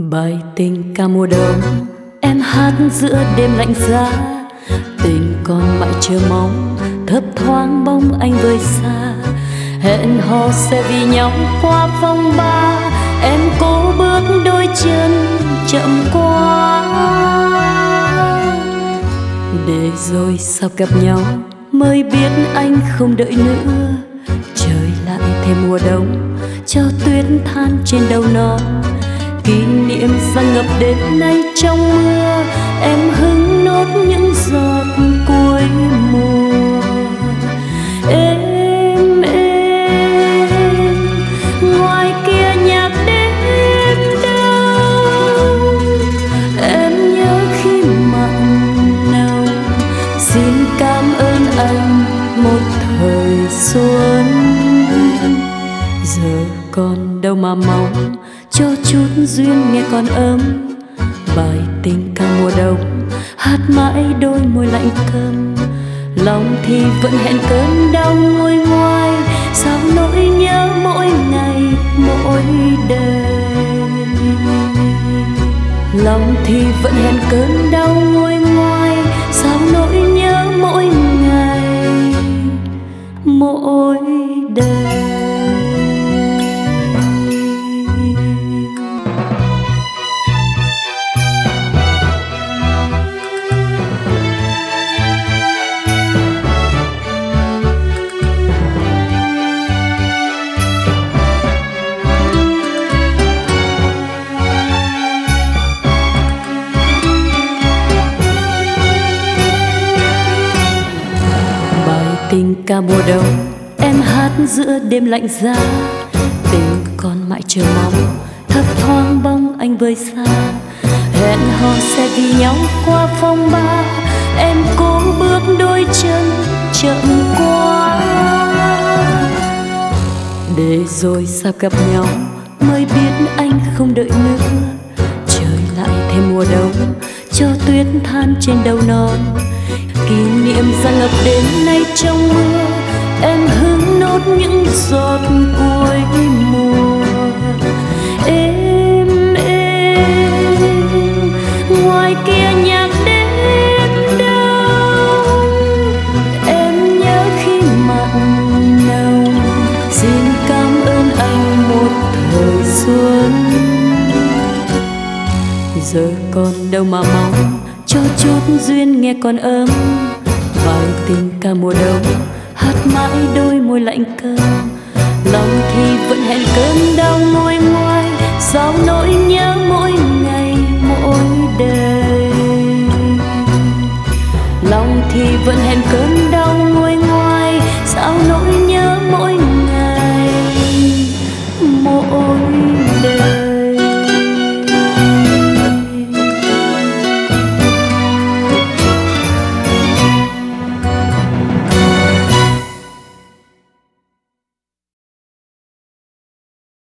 Bài tình ca mùa đông em hát giữa đêm lạnh giá. Tình còn mãi chờ mong thấp thoáng bóng anh vơi xa. Hẹn hò sẽ vì nhau qua phong ba. Em cố bước đôi chân chậm quá. Để rồi sao gặp nhau mới biết anh không đợi nữa. Trời lại thêm mùa đông cho tuyết than trên đầu non. Kỷ niệm rằng ngập đến nay trong mưa. Em hứng nốt những giọt cuối mùa. Êm êm ngoài kia nhạc đêm đâu. Em nhớ khi mặn nồng. Xin cảm ơn anh một thời xuân. Giờ còn đâu mà mong cho chút duyên nghe còn ấm. Bài tình ca mùa đông hát mãi đôi môi lạnh câm. Lòng thì vẫn hẹn cơn đau nguôi ngoai. Sao nỗi nhớ mỗi ngày mỗi đêm. Lòng thì vẫn hẹn cơn đau nguôi ngoai. Sao nỗi nhớ mỗi ngày mỗi đêm. Tình ca mùa đông em hát giữa đêm lạnh giá. Tình còn mãi chờ mong thấp thoáng bóng anh vơi xa. Hẹn hò sẽ vì nhau qua phong ba. Em cố bước đôi chân chậm quá. Để rồi sao gặp nhau mới biết anh không đợi nữa. Trời lại thêm mùa đông cho tuyết than trên đầu non. Kỷ niệm rằng ngập đến nay trong mưa. Em hứng nốt những giọt cuối mùa. Êm êm ngoài kia nhạc đêm đâu. Em nhớ khi mặn nồng. Xin cảm ơn anh một thời xuân. Giờ còn đâu mà mong cho chút duyên nghe còn ấm. Bài tình ca mùa đông hát mãi đôi môi lạnh câm. Lòng thì vẫn hẹn cơn đau nguôi ngoai. Sao nỗi nhớ mỗi ngày mỗi đêm. Lòng thì vẫn hẹn cơn đau nguôi